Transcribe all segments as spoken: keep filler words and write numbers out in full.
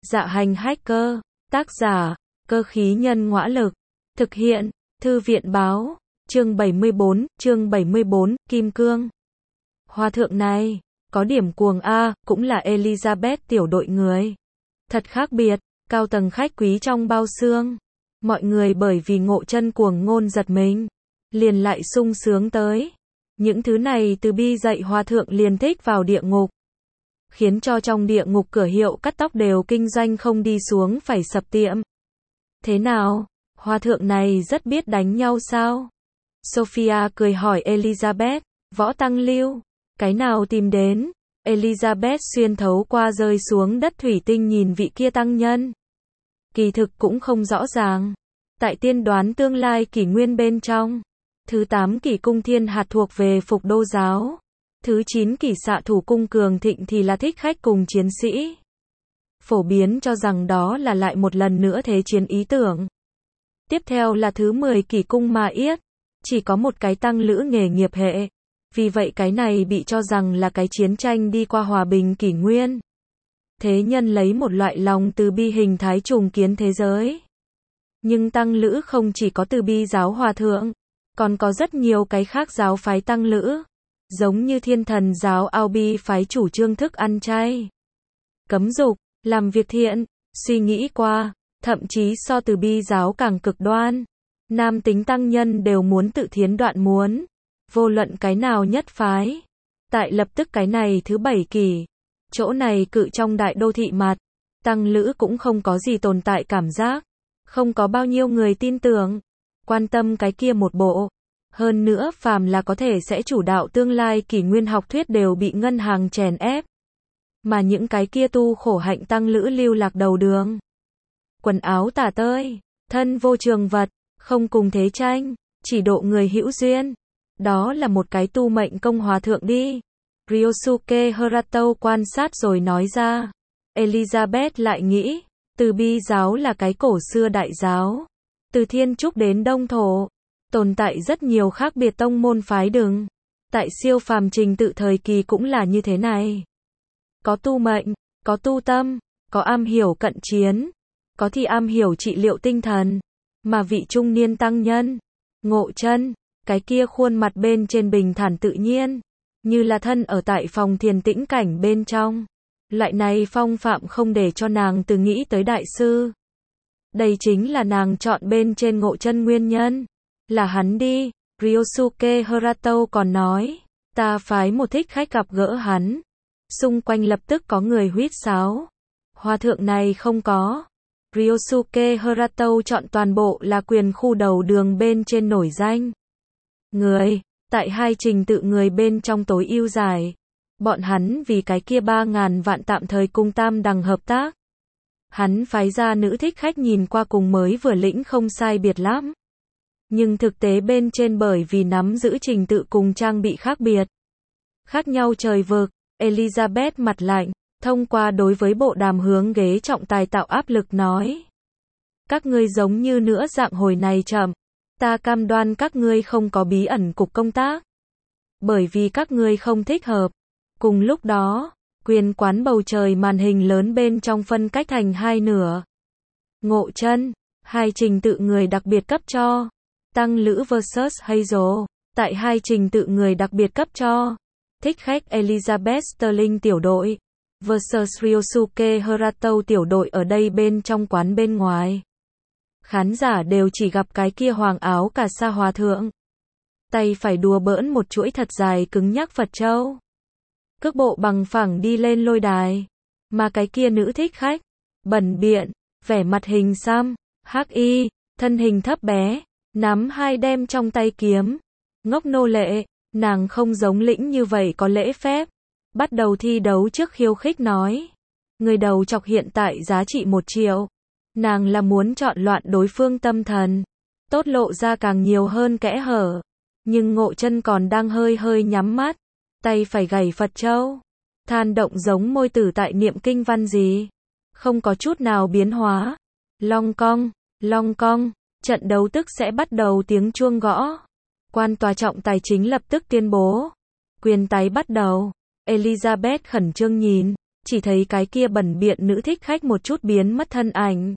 Dạ hành hacker, tác giả, cơ khí nhân ngõa lực, thực hiện, thư viện báo, chương bảy mươi bốn, chương bảy mươi bốn, Kim Cương. Hòa thượng này, có điểm cuồng a, cũng là Elizabeth tiểu đội người. Thật khác biệt, cao tầng khách quý trong bao xương. Mọi người bởi vì Ngộ Chân cuồng ngôn giật mình, liền lại sung sướng tới. Những thứ này từ bi dạy hòa thượng liền thích vào địa ngục. Khiến cho trong địa ngục cửa hiệu cắt tóc đều kinh doanh không đi xuống phải sập tiệm. Thế nào, hòa thượng này rất biết đánh nhau sao? Sophia cười hỏi Elizabeth, võ tăng lưu, cái nào tìm đến? Elizabeth xuyên thấu qua rơi xuống đất thủy tinh nhìn vị kia tăng nhân. Kỳ thực cũng không rõ ràng. Tại tiên đoán tương lai kỷ nguyên bên trong, thứ tám kỷ cung thiên hạt thuộc về Phục Đô giáo. Thứ chín kỷ xạ thủ cung cường thịnh thì là thích khách cùng chiến sĩ. Phổ biến cho rằng đó là lại một lần nữa thế chiến ý tưởng. Tiếp theo là thứ mười kỷ cung ma yết. Chỉ có một cái tăng lữ nghề nghiệp hệ. Vì vậy cái này bị cho rằng là cái chiến tranh đi qua hòa bình kỷ nguyên. Thế nhân lấy một loại lòng từ bi hình thái trùng kiến thế giới. Nhưng tăng lữ không chỉ có từ bi giáo hòa thượng, còn có rất nhiều cái khác giáo phái tăng lữ. Giống như thiên thần giáo Aubi phái chủ trương thức ăn chay, cấm dục, làm việc thiện, suy nghĩ qua, thậm chí so từ bi giáo càng cực đoan. Nam tính tăng nhân đều muốn tự thiến đoạn muốn, vô luận cái nào nhất phái. Tại lập tức cái này thứ bảy kỷ, chỗ này cự trong đại đô thị mặt, tăng lữ cũng không có gì tồn tại cảm giác, không có bao nhiêu người tin tưởng, quan tâm cái kia một bộ. Hơn nữa phàm là có thể sẽ chủ đạo tương lai kỷ nguyên học thuyết đều bị ngân hàng chèn ép. Mà những cái kia tu khổ hạnh tăng lữ lưu lạc đầu đường. Quần áo tả tơi, thân vô trường vật, không cùng thế tranh, chỉ độ người hữu duyên. Đó là một cái tu mệnh công hòa thượng đi. Ryosuke Harato quan sát rồi nói ra. Elizabeth lại nghĩ, từ bi giáo là cái cổ xưa đại giáo. Từ Thiên Trúc đến Đông Thổ. Tồn tại rất nhiều khác biệt tông môn phái đường. Tại siêu phàm trình tự thời kỳ cũng là như thế này. Có tu mệnh, có tu tâm, có am hiểu cận chiến, có thì am hiểu trị liệu tinh thần. Mà vị trung niên tăng nhân, Ngộ Chân, cái kia khuôn mặt bên trên bình thản tự nhiên, như là thân ở tại phòng thiền tĩnh cảnh bên trong. Loại này phong phạm không để cho nàng từ nghĩ tới đại sư. Đây chính là nàng chọn bên trên Ngộ Chân nguyên nhân. Là hắn đi, Ryosuke Harato còn nói, ta phái một thích khách gặp gỡ hắn. Xung quanh lập tức có người huýt sáo. Hòa thượng này không có. Ryosuke Harato chọn toàn bộ là quyền khu đầu đường bên trên nổi danh. Người, tại hai trình tự người bên trong tối ưu giải. Bọn hắn vì cái kia ba ngàn vạn tạm thời cùng tam đằng hợp tác. Hắn phái ra nữ thích khách nhìn qua cùng mới vừa lĩnh không sai biệt lắm. Nhưng thực tế bên trên bởi vì nắm giữ trình tự cùng trang bị khác biệt. Khác nhau trời vực, Elizabeth mặt lạnh, thông qua đối với bộ đàm hướng ghế trọng tài tạo áp lực nói. Các ngươi giống như nữa dạng hồi này chậm. Ta cam đoan các ngươi không có bí ẩn cục công tác. Bởi vì các ngươi không thích hợp. Cùng lúc đó, quyền quán bầu trời màn hình lớn bên trong phân cách thành hai nửa. Ngộ Chân, hai trình tự người đặc biệt cấp cho. Tăng lữ versus Hazel, tại hai trình tự người đặc biệt cấp cho. Thích khách Elizabeth Sterling tiểu đội, versus Ryosuke Harato tiểu đội ở đây bên trong quán bên ngoài. Khán giả đều chỉ gặp cái kia hoàng áo cà sa hòa thượng. Tay phải đùa bỡn một chuỗi thật dài cứng nhắc Phật châu. Cước bộ bằng phẳng đi lên lôi đài. Mà cái kia nữ thích khách, bẩn biện, vẻ mặt hình xăm, hắc y, thân hình thấp bé. Nắm hai đem trong tay kiếm. Ngốc nô lệ, nàng không giống lĩnh như vậy có lễ phép. Bắt đầu thi đấu trước khiêu khích nói. Người đầu chọc hiện tại giá trị một triệu. Nàng là muốn chọn loạn đối phương tâm thần. Tốt lộ ra càng nhiều hơn kẽ hở. Nhưng Ngộ Chân còn đang hơi hơi nhắm mắt. Tay phải gảy Phật châu. Than động giống môi tử tại niệm kinh văn gì. Không có chút nào biến hóa. Long cong, long cong. Trận đấu tức sẽ bắt đầu tiếng chuông gõ. Quan tòa trọng tài chính lập tức tuyên bố. Quyền tái bắt đầu. Elizabeth khẩn trương nhìn. chỉ thấy cái kia bẩn biện nữ thích khách một chút biến mất thân ảnh.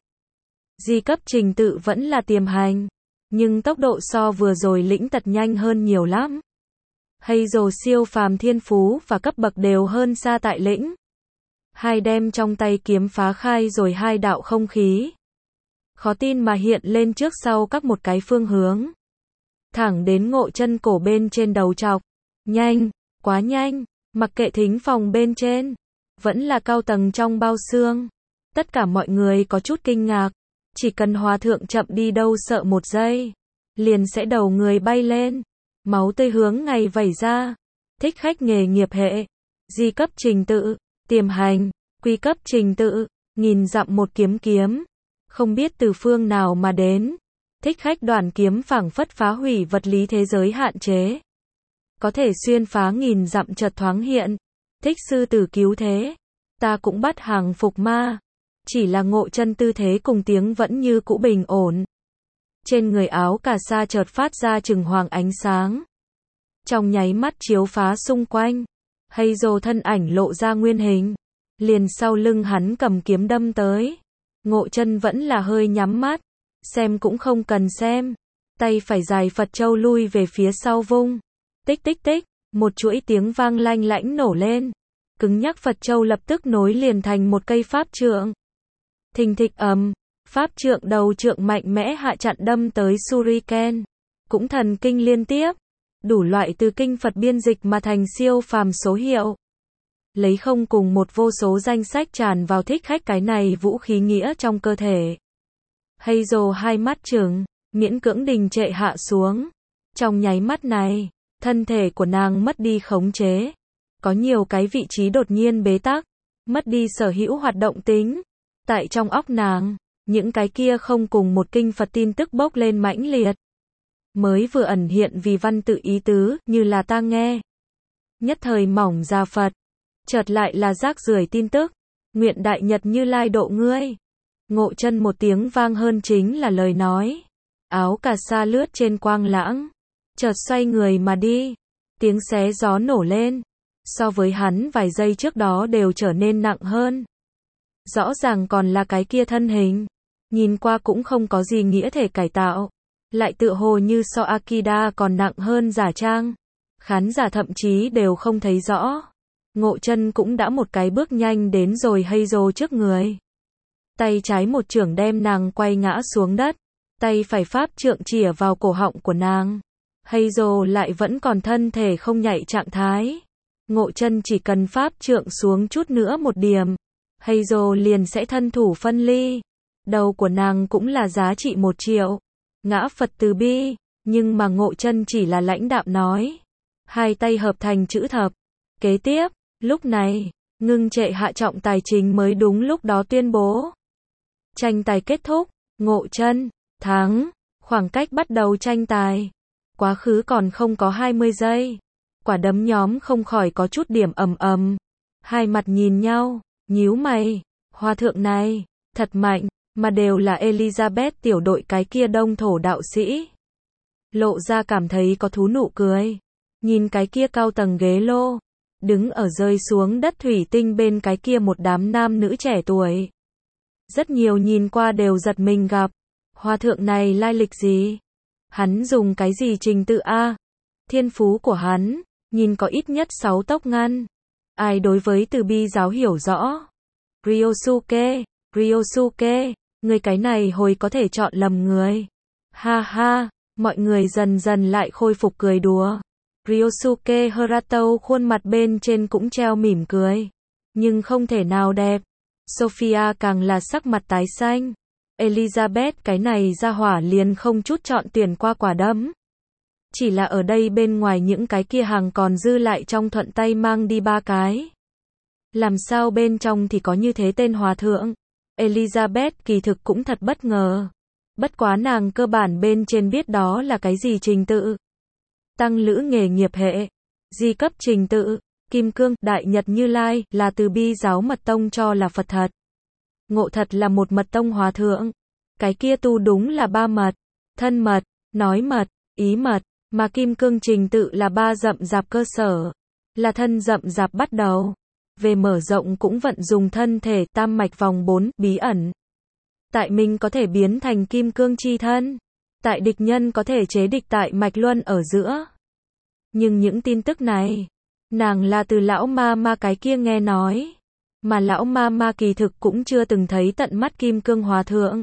Di cấp trình tự vẫn là tiềm hành, nhưng tốc độ so vừa rồi lĩnh tật nhanh hơn nhiều lắm. Hay dồ siêu phàm thiên phú và cấp bậc đều hơn xa tại lĩnh. Hai đem trong tay kiếm phá khai rồi hai đạo không khí. Khó tin mà hiện lên trước sau các một cái phương hướng. Thẳng đến Ngộ Chân cổ bên trên đầu chọc. Nhanh, quá nhanh, mặc kệ thính phòng bên trên. Vẫn là cao tầng trong bao xương. Tất cả mọi người có chút kinh ngạc. Chỉ cần hòa thượng chậm đi đâu sợ một giây. Liền sẽ đầu người bay lên. Máu tươi hướng ngày vẩy ra. Thích khách nghề nghiệp hệ. Di cấp trình tự. Tiềm hành. Quy cấp trình tự. Nghìn dặm một kiếm kiếm. Không biết từ phương nào mà đến. Thích khách đoàn kiếm phảng phất phá hủy vật lý thế giới hạn chế. Có thể xuyên phá nghìn dặm chợt thoáng hiện. Thích sư tử cứu thế. Ta cũng bắt hàng phục ma. Chỉ là Ngộ Chân tư thế cùng tiếng vẫn như cũ bình ổn. Trên người áo cà sa chợt phát ra chừng hoàng ánh sáng. Trong nháy mắt chiếu phá xung quanh. Hay dồ thân ảnh lộ ra nguyên hình. Liền sau lưng hắn cầm kiếm đâm tới. Ngộ Chân vẫn là hơi nhắm mắt. Xem cũng không cần xem. Tay phải dài Phật châu lui về phía sau vung. Tích tích tích. Một chuỗi tiếng vang lanh lãnh nổ lên. Cứng nhắc Phật châu lập tức nối liền thành một cây pháp trượng. Thình thịch ầm. Pháp trượng đầu trượng mạnh mẽ hạ chặn đâm tới Shuriken. Cũng thần kinh liên tiếp. Đủ loại từ kinh Phật biên dịch mà thành siêu phàm số hiệu. Lấy không cùng một vô số danh sách tràn vào thích khách cái này vũ khí nghĩa trong cơ thể. Hay dồ hai mắt trừng, miễn cưỡng đình trệ hạ xuống. Trong nháy mắt này, thân thể của nàng mất đi khống chế. Có nhiều cái vị trí đột nhiên bế tắc, mất đi sở hữu hoạt động tính. Tại trong óc nàng, những cái kia không cùng một kinh Phật tin tức bốc lên mãnh liệt. Mới vừa ẩn hiện vì văn tự ý tứ, như là ta nghe. Nhất thời mỏng ra Phật. Chợt lại là rác rưởi tin tức. Nguyện Đại Nhật Như Lai độ ngươi. Ngộ Chân một tiếng vang hơn chính là lời nói. Áo cà sa lướt trên quang lãng. Chợt xoay người mà đi. Tiếng xé gió nổ lên. So với hắn vài giây trước đó đều trở nên nặng hơn. Rõ ràng còn là cái kia thân hình. Nhìn qua cũng không có gì nghĩa thể cải tạo. Lại tựa hồ như so Akida còn nặng hơn giả trang. Khán giả thậm chí đều không thấy rõ. Ngộ Chân cũng đã một cái bước nhanh đến rồi hay dồ trước người. Tay trái một chưởng đem nàng quay ngã xuống đất. Tay phải pháp trượng chĩa vào cổ họng của nàng. Hay dồ lại vẫn còn thân thể không nhạy trạng thái. Ngộ Chân chỉ cần pháp trượng xuống chút nữa một điểm. Hay dồ liền sẽ thân thủ phân ly. Đầu của nàng cũng là giá trị một triệu. Ngã Phật từ bi. Nhưng mà Ngộ Chân chỉ là lãnh đạm nói. Hai tay hợp thành chữ thập. Kế tiếp. Lúc này, ngưng trệ hạ trọng tài chính mới đúng lúc đó tuyên bố. Tranh tài kết thúc, Ngộ Chân thắng, khoảng cách bắt đầu tranh tài. Quá khứ còn không có hai mươi giây. Quả đấm nhóm không khỏi có chút điểm ầm ầm. Hai mặt nhìn nhau, nhíu mày, hòa thượng này, thật mạnh, mà đều là Elizabeth tiểu đội cái kia đông thổ đạo sĩ. Lộ ra cảm thấy có thú nụ cười. Nhìn cái kia cao tầng ghế lô. Đứng ở rơi xuống đất thủy tinh bên cái kia một đám nam nữ trẻ tuổi. Rất nhiều nhìn qua đều giật mình gặp. Hòa thượng này lai lịch gì? Hắn dùng cái gì trình tự A? Thiên phú của hắn, nhìn có ít nhất sáu tốc ngăn. Ai đối với từ bi giáo hiểu rõ? Ryosuke, Ryosuke, người cái này hồi có thể chọn lầm người. Ha ha, mọi người dần dần lại khôi phục cười đùa. Ryosuke Harato khuôn mặt bên trên cũng treo mỉm cười. Nhưng không thể nào đẹp. Sophia càng là sắc mặt tái xanh. Elizabeth cái này ra hỏa liền không chút chọn tuyển qua quả đấm. Chỉ là ở đây bên ngoài những cái kia hàng còn dư lại trong thuận tay mang đi ba cái. Làm sao bên trong thì có như thế tên hòa thượng. Elizabeth kỳ thực cũng thật bất ngờ. Bất quá nàng cơ bản bên trên biết đó là cái gì trình tự. Tăng lữ nghề nghiệp hệ. Di cấp trình tự. Kim Cương, Đại Nhật Như Lai là từ bi giáo mật tông cho là Phật thật. Ngộ thật là một mật tông hòa thượng. Cái kia tu đúng là ba mật. Thân mật, nói mật, ý mật. Mà Kim Cương trình tự là ba dậm dạp cơ sở. Là thân dậm dạp bắt đầu. về mở rộng cũng vận dùng thân thể tam mạch vòng bốn bí ẩn. Tại mình có thể biến thành kim cương chi thân. Tại địch nhân có thể chế địch tại mạch luân ở giữa. Nhưng những tin tức này, nàng là từ lão ma ma cái kia nghe nói. Mà lão ma ma kỳ thực cũng chưa từng thấy tận mắt kim cương hòa thượng.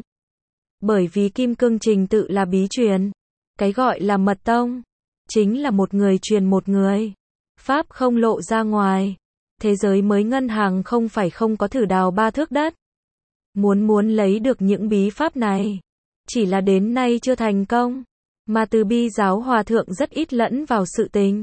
Bởi vì kim cương trình tự là bí truyền. Cái gọi là mật tông, chính là một người truyền một người. Pháp không lộ ra ngoài. Thế giới mới ngân hàng không phải không có thử đào ba thước đất. Muốn muốn lấy được những bí pháp này, chỉ là đến nay chưa thành công. Mà từ bi giáo hòa thượng rất ít lẫn vào sự tình.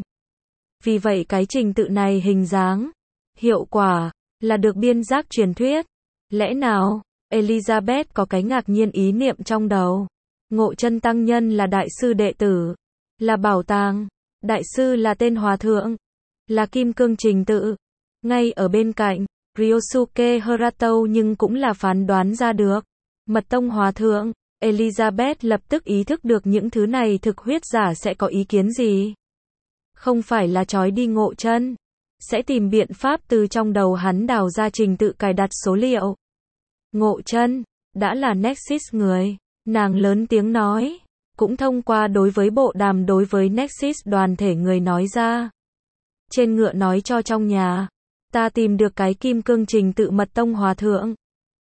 Vì vậy cái trình tự này hình dáng, hiệu quả, là được biên giác truyền thuyết. Lẽ nào, Elizabeth có cái ngạc nhiên ý niệm trong đầu. Ngộ Chân tăng nhân là đại sư đệ tử, là bảo tàng, đại sư là tên hòa thượng, là kim cương trình tự. Ngay ở bên cạnh, Ryosuke Harato nhưng cũng là phán đoán ra được. Mật tông hòa thượng, Elizabeth lập tức ý thức được những thứ này thực huyết giả sẽ có ý kiến gì. Không phải là trói đi Ngộ Chân, sẽ tìm biện pháp từ trong đầu hắn đào ra trình tự cài đặt số liệu. Ngộ Chân, đã là Nexus người, nàng lớn tiếng nói, cũng thông qua đối với bộ đàm đối với Nexus đoàn thể người nói ra. Trên ngựa nói cho trong nhà, ta tìm được cái kim cương trình tự mật tông hòa thượng.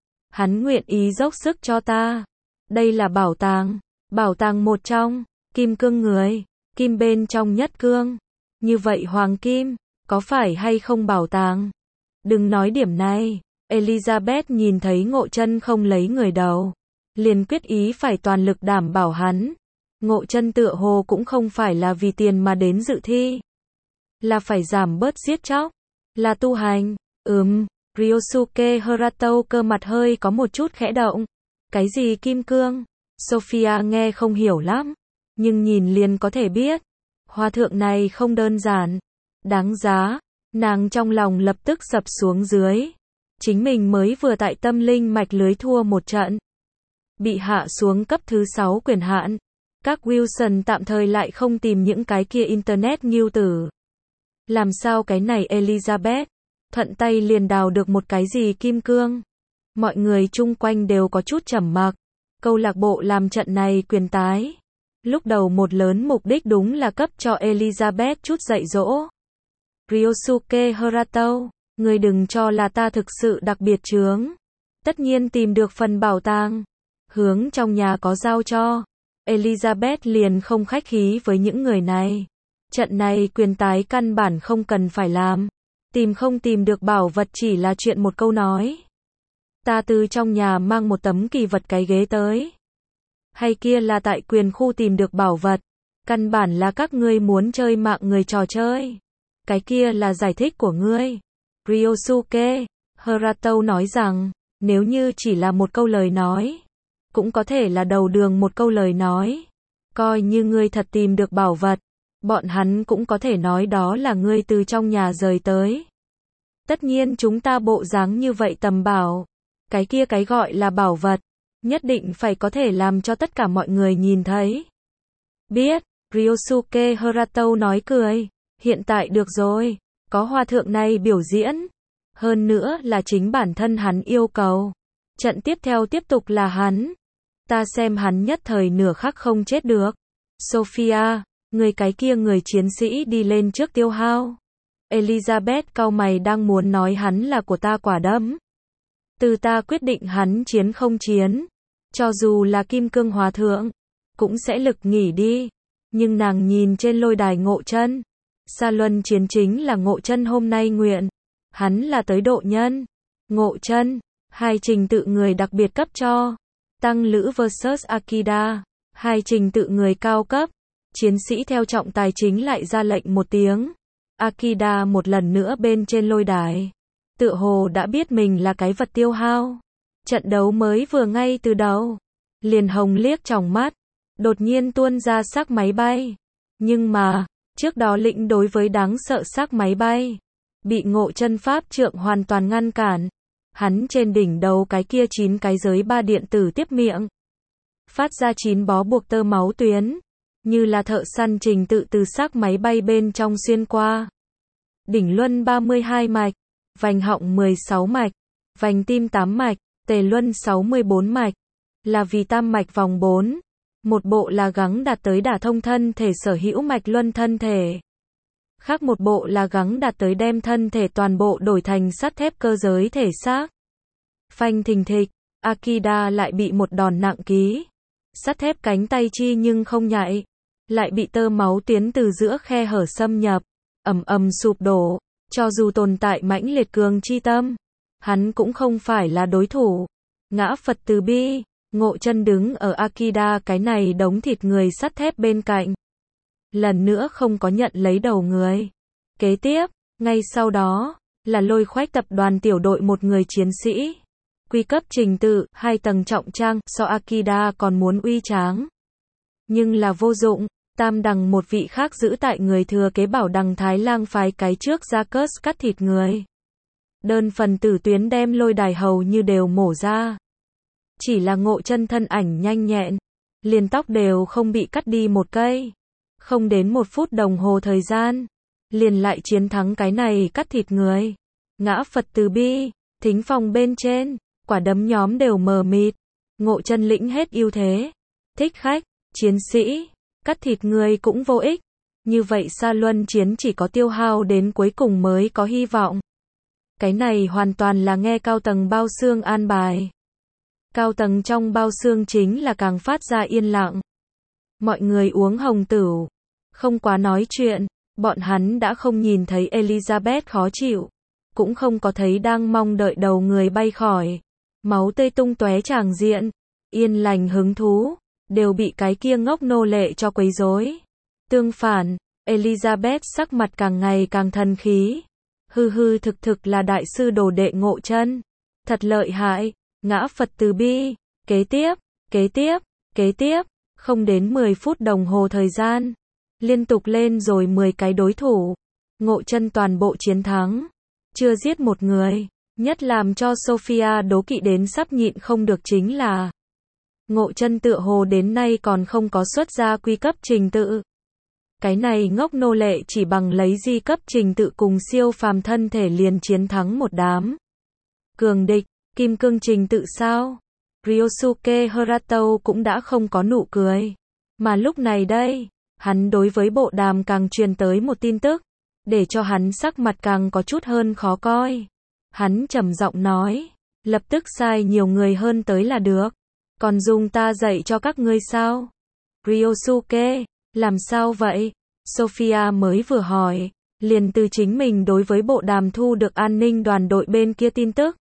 Hắn nguyện ý dốc sức cho ta. Đây là bảo tàng, bảo tàng một trong, kim cương người, kim bên trong nhất cương. Như vậy hoàng kim, có phải hay không bảo tàng? Đừng nói điểm này, Elizabeth nhìn thấy Ngộ Chân không lấy người đầu, liền quyết ý phải toàn lực đảm bảo hắn. Ngộ Chân tựa hồ cũng không phải là vì tiền mà đến dự thi, là phải giảm bớt giết chóc, là tu hành. Ừm, Ryosuke Harato cơ mặt hơi có một chút khẽ động. Cái gì kim cương? Sophia nghe không hiểu lắm, nhưng nhìn liền có thể biết. Hòa thượng này không đơn giản, đáng giá. Nàng trong lòng lập tức sập xuống dưới. Chính mình mới vừa tại tâm linh mạch lưới thua một trận, bị hạ xuống cấp thứ sáu quyền hạn. Các Wilson tạm thời lại không tìm những cái kia internet nghiêu tử. Làm sao cái này Elizabeth thuận tay liền đào được một cái gì kim cương? Mọi người chung quanh đều có chút trầm mặc. Câu lạc bộ làm trận này quyền tái. Lúc đầu một lớn mục đích đúng là cấp cho Elizabeth chút dạy dỗ. Ryosuke Harato, người đừng cho là ta thực sự đặc biệt chướng. Tất nhiên tìm được phần bảo tàng. Hướng trong nhà có giao cho. Elizabeth liền không khách khí với những người này. Trận này quyền tái căn bản không cần phải làm. Tìm không tìm được bảo vật chỉ là chuyện một câu nói. Ta từ trong nhà mang một tấm kỳ vật cái ghế tới. Hay kia là tại quyền khu tìm được bảo vật. Căn bản là các ngươi muốn chơi mạng người trò chơi. Cái kia là giải thích của ngươi. Ryosuke Harato nói rằng, nếu như chỉ là một câu lời nói, cũng có thể là đầu đường một câu lời nói. Coi như ngươi thật tìm được bảo vật, bọn hắn cũng có thể nói đó là ngươi từ trong nhà rời tới. Tất nhiên chúng ta bộ dáng như vậy tầm bảo, cái kia cái gọi là bảo vật, nhất định phải có thể làm cho tất cả mọi người nhìn thấy. Biết, Ryosuke Harato nói cười, hiện tại được rồi, có hòa thượng này biểu diễn. Hơn nữa là chính bản thân hắn yêu cầu. Trận tiếp theo tiếp tục là hắn. Ta xem hắn nhất thời nửa khắc không chết được. Sophia, người cái kia người chiến sĩ đi lên trước tiêu hao. Elizabeth cau mày đang muốn nói hắn là của ta quả đấm. Từ ta quyết định hắn chiến không chiến. Cho dù là kim cương hòa thượng, cũng sẽ lực nghỉ đi. Nhưng nàng nhìn trên lôi đài Ngộ Chân. Sa luân chiến chính là Ngộ Chân hôm nay nguyện. Hắn là tới độ nhân. Ngộ Chân, hai trình tự người đặc biệt cấp cho. Tăng Lữ versus Akida, hai trình tự người cao cấp. Chiến sĩ theo trọng tài chính lại ra lệnh một tiếng. Akida một lần nữa bên trên lôi đài. Tựa hồ đã biết mình là cái vật tiêu hao. Trận đấu mới vừa ngay từ đầu. Liền hồng liếc tròng mắt. Đột nhiên tuôn ra xác máy bay. Nhưng mà, trước đó lĩnh đối với đáng sợ xác máy bay. Bị Ngộ Chân pháp trượng hoàn toàn ngăn cản. Hắn trên đỉnh đầu cái kia chín cái giới ba điện tử tiếp miệng. Phát ra chín bó buộc tơ máu tuyến. Như là thợ săn trình tự từ xác máy bay bên trong xuyên qua. Đỉnh luân ba mươi hai mạch. vành họng mười sáu mạch, vành tim tám mạch, tề luân sáu mươi bốn mạch, là vì tam mạch vòng bốn. Một bộ là gắng đạt tới đả thông thân thể sở hữu mạch luân thân thể. Khác một bộ là gắng đạt tới đem thân thể toàn bộ đổi thành sắt thép cơ giới thể xác. Phanh thình thịch, Akida lại bị một đòn nặng ký. Sắt thép cánh tay chi nhưng không nhạy. Lại bị tơ máu tiến từ giữa khe hở xâm nhập. Ầm ầm sụp đổ. Cho dù tồn tại mãnh liệt cường chi tâm, hắn cũng không phải là đối thủ. Ngã Phật từ bi, Ngộ Chân đứng ở Akida cái này đống thịt người sắt thép bên cạnh. Lần nữa không có nhận lấy đầu người. Kế tiếp, ngay sau đó, là Lôi Khoách tập đoàn tiểu đội một người chiến sĩ. Quy cấp trình tự, hai tầng trọng trang, so Akida còn muốn uy tráng. Nhưng là vô dụng, tam đằng một vị khác giữ tại người thừa kế bảo đằng Thái Lang phái cái trước ra cớt cắt thịt người. Đơn phần tử tuyến đem lôi đài hầu như đều mổ ra. Chỉ là Ngộ Chân thân ảnh nhanh nhẹn, liền tóc đều không bị cắt đi một cây. Không đến một phút đồng hồ thời gian, liền lại chiến thắng cái này cắt thịt người. Ngã Phật từ bi, thính phòng bên trên, quả đấm nhóm đều mờ mịt. Ngộ Chân lĩnh hết ưu thế. Thích khách, chiến sĩ, cắt thịt người cũng vô ích. Như vậy Sa Luân chiến chỉ có tiêu hao đến cuối cùng mới có hy vọng. Cái này hoàn toàn là nghe cao tầng bao xương an bài. Cao tầng trong bao xương chính là càng phát ra yên lặng. Mọi người uống hồng tửu, không quá nói chuyện, bọn hắn đã không nhìn thấy Elizabeth khó chịu, cũng không có thấy đang mong đợi đầu người bay khỏi. Máu tươi tung tóe tràng diện, yên lành hứng thú, đều bị cái kia ngốc nô lệ cho quấy rối. Tương phản, Elizabeth sắc mặt càng ngày càng thần khí. Hư hư thực thực là đại sư đồ đệ Ngộ Chân. Thật lợi hại, Ngã Phật từ bi. Kế tiếp, kế tiếp, kế tiếp, không đến mười phút đồng hồ thời gian. Liên tục lên rồi mười cái đối thủ. Ngộ Chân toàn bộ chiến thắng. Chưa giết một người. Nhất làm cho Sophia đố kỵ đến sắp nhịn không được chính là Ngộ Chân tựa hồ đến nay còn không có xuất ra quy cấp trình tự. Cái này ngốc nô lệ chỉ bằng lấy di cấp trình tự cùng siêu phàm thân thể liền chiến thắng một đám cường địch. Kim cương trình tự sao? Ryosuke Harato cũng đã không có nụ cười. Mà lúc này đây, hắn đối với bộ đàm càng truyền tới một tin tức, để cho hắn sắc mặt càng có chút hơn khó coi. Hắn trầm giọng nói, lập tức sai nhiều người hơn tới là được. Còn dùng ta dạy cho các ngươi sao? Ryosuke, làm sao vậy? Sophia mới vừa hỏi, liền từ chính mình đối với bộ đàm thu được an ninh đoàn đội bên kia tin tức.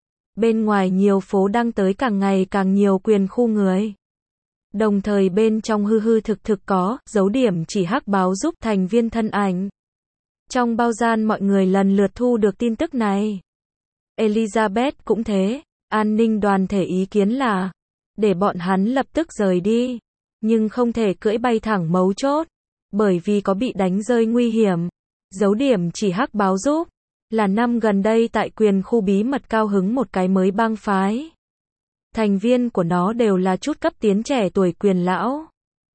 Bên ngoài nhiều phố đăng tới càng ngày càng nhiều quyền khu người. Đồng thời bên trong hư hư thực thực có dấu điểm chỉ hắc báo giúp thành viên thân ảnh. Trong bao gian mọi người lần lượt thu được tin tức này. Elizabeth cũng thế, an ninh đoàn thể ý kiến là để bọn hắn lập tức rời đi, nhưng không thể cưỡi bay thẳng mấu chốt, bởi vì có bị đánh rơi nguy hiểm. Dấu điểm chỉ hắc báo giúp là năm gần đây tại quyền khu bí mật cao hứng một cái mới bang phái. Thành viên của nó đều là chút cấp tiến trẻ tuổi quyền lão.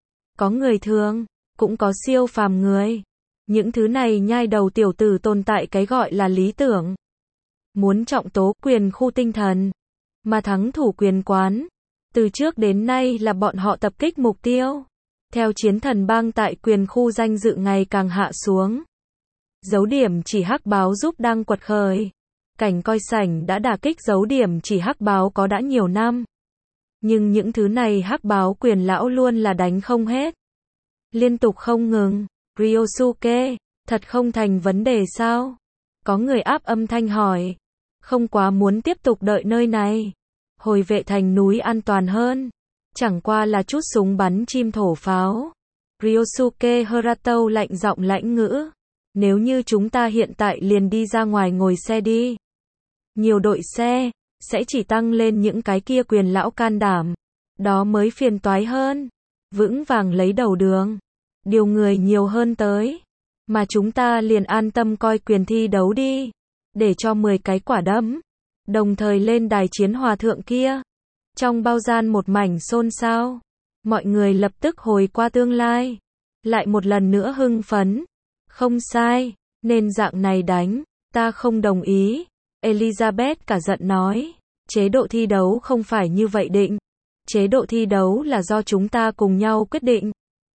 Có người thường, cũng có siêu phàm người. Những thứ này nhai đầu tiểu tử tồn tại cái gọi là lý tưởng. Muốn trọng tố quyền khu tinh thần, mà thắng thủ quyền quán. Từ trước đến nay là bọn họ tập kích mục tiêu. Theo chiến thần bang tại quyền khu danh dự ngày càng hạ xuống. Dấu điểm chỉ hắc báo giúp đang quật khởi. Cảnh coi sảnh đã đả kích dấu điểm chỉ hắc báo có đã nhiều năm. Nhưng những thứ này hắc báo quyền lão luôn là đánh không hết. Liên tục không ngừng. Ryosuke, thật không thành vấn đề sao? Có người áp âm thanh hỏi. Không quá muốn tiếp tục đợi nơi này. Hồi vệ thành núi an toàn hơn. Chẳng qua là chút súng bắn chim thổ pháo. Ryosuke Harato lạnh giọng lãnh ngữ. Nếu như chúng ta hiện tại liền đi ra ngoài ngồi xe đi. Nhiều đội xe, sẽ chỉ tăng lên những cái kia quyền lão can đảm. Đó mới phiền toái hơn. Vững vàng lấy đầu đường. Điều người nhiều hơn tới. Mà chúng ta liền an tâm coi quyền thi đấu đi. Để cho mười cái quả đấm. Đồng thời lên đài chiến hòa thượng kia. Trong bao gian một mảnh xôn xao. Mọi người lập tức hồi qua tương lai. Lại một lần nữa hưng phấn. Không sai, nên dạng này đánh, ta không đồng ý. Elizabeth cả giận nói, chế độ thi đấu không phải như vậy định. Chế độ thi đấu là do chúng ta cùng nhau quyết định.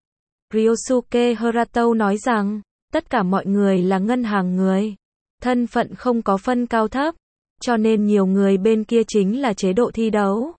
Ryosuke Harato nói rằng, tất cả mọi người là ngân hàng người. Thân phận không có phân cao thấp, cho nên nhiều người bên kia chính là chế độ thi đấu.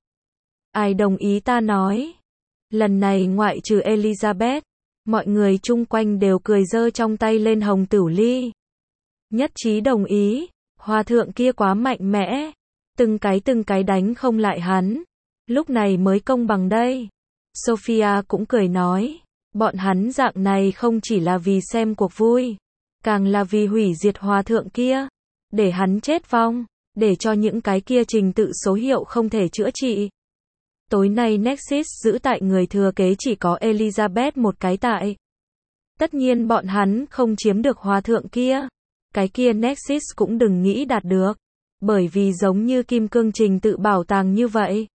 Ai đồng ý ta nói. Lần này ngoại trừ Elizabeth, mọi người chung quanh đều cười giơ trong tay lên hồng tửu ly. Nhất trí đồng ý, hòa thượng kia quá mạnh mẽ, từng cái từng cái đánh không lại hắn, lúc này mới công bằng đây. Sophia cũng cười nói, bọn hắn dạng này không chỉ là vì xem cuộc vui, càng là vì hủy diệt hòa thượng kia, để hắn chết vong, để cho những cái kia trình tự số hiệu không thể chữa trị. Tối nay Nexus giữ tại người thừa kế chỉ có Elizabeth một cái tại. Tất nhiên bọn hắn không chiếm được hòa thượng kia. Cái kia Nexus cũng đừng nghĩ đạt được. Bởi vì giống như kim cương trình tự bảo tàng như vậy.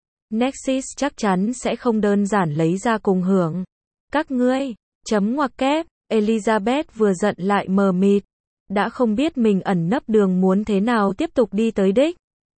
Nexus chắc chắn sẽ không đơn giản lấy ra cùng hưởng. Các ngươi, chấm ngoặc kép, Elizabeth vừa giận lại mờ mịt. Đã không biết mình ẩn nấp đường muốn thế nào tiếp tục đi tới đích.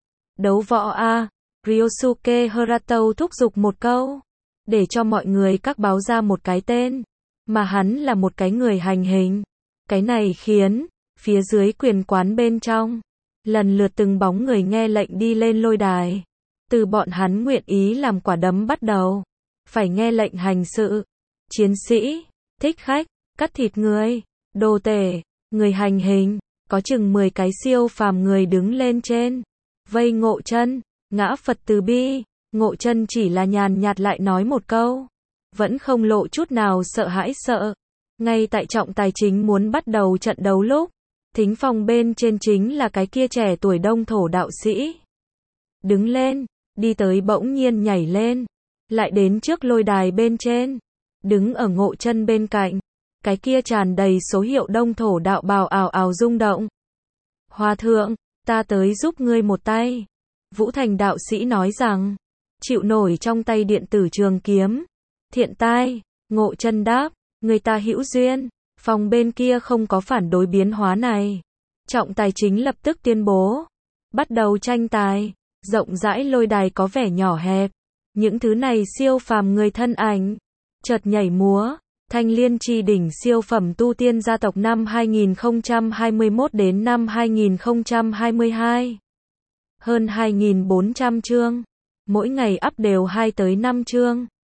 Đấu võ a. Ryosuke Harato thúc giục một câu, để cho mọi người các báo ra một cái tên, mà hắn là một cái người hành hình. Cái này khiến, phía dưới quyền quán bên trong, lần lượt từng bóng người nghe lệnh đi lên lôi đài. Từ bọn hắn nguyện ý làm quả đấm bắt đầu, phải nghe lệnh hành sự. Chiến sĩ, thích khách, cắt thịt người, đồ tể, người hành hình, có chừng mười cái siêu phàm người đứng lên trên, vây Ngộ Chân. Ngã Phật từ bi, Ngộ Chân chỉ là nhàn nhạt lại nói một câu, vẫn không lộ chút nào sợ hãi sợ. Ngay tại trọng tài chính muốn bắt đầu trận đấu lúc, thính phòng bên trên chính là cái kia trẻ tuổi đông thổ đạo sĩ. Đứng lên, đi tới bỗng nhiên nhảy lên, lại đến trước lôi đài bên trên, đứng ở Ngộ Chân bên cạnh, cái kia tràn đầy số hiệu đông thổ đạo bào ào ào rung động. Hòa thượng, ta tới giúp ngươi một tay. Vũ Thành đạo sĩ nói rằng, chịu nổi trong tay điện tử trường kiếm. Thiện tai, Ngộ Chân đáp, người ta hữu duyên, phòng bên kia không có phản đối biến hóa này. Trọng tài chính lập tức tuyên bố, bắt đầu tranh tài. Rộng rãi lôi đài có vẻ nhỏ hẹp, những thứ này siêu phàm người thân ảnh, chợt nhảy múa. Thanh Liên Chi đỉnh siêu phẩm tu tiên gia tộc năm hai nghìn không trăm hai mươi mốt đến năm hai nghìn không trăm hai mươi hai. Hơn hai nghìn bốn trăm chương, mỗi ngày up đều hai tới năm chương.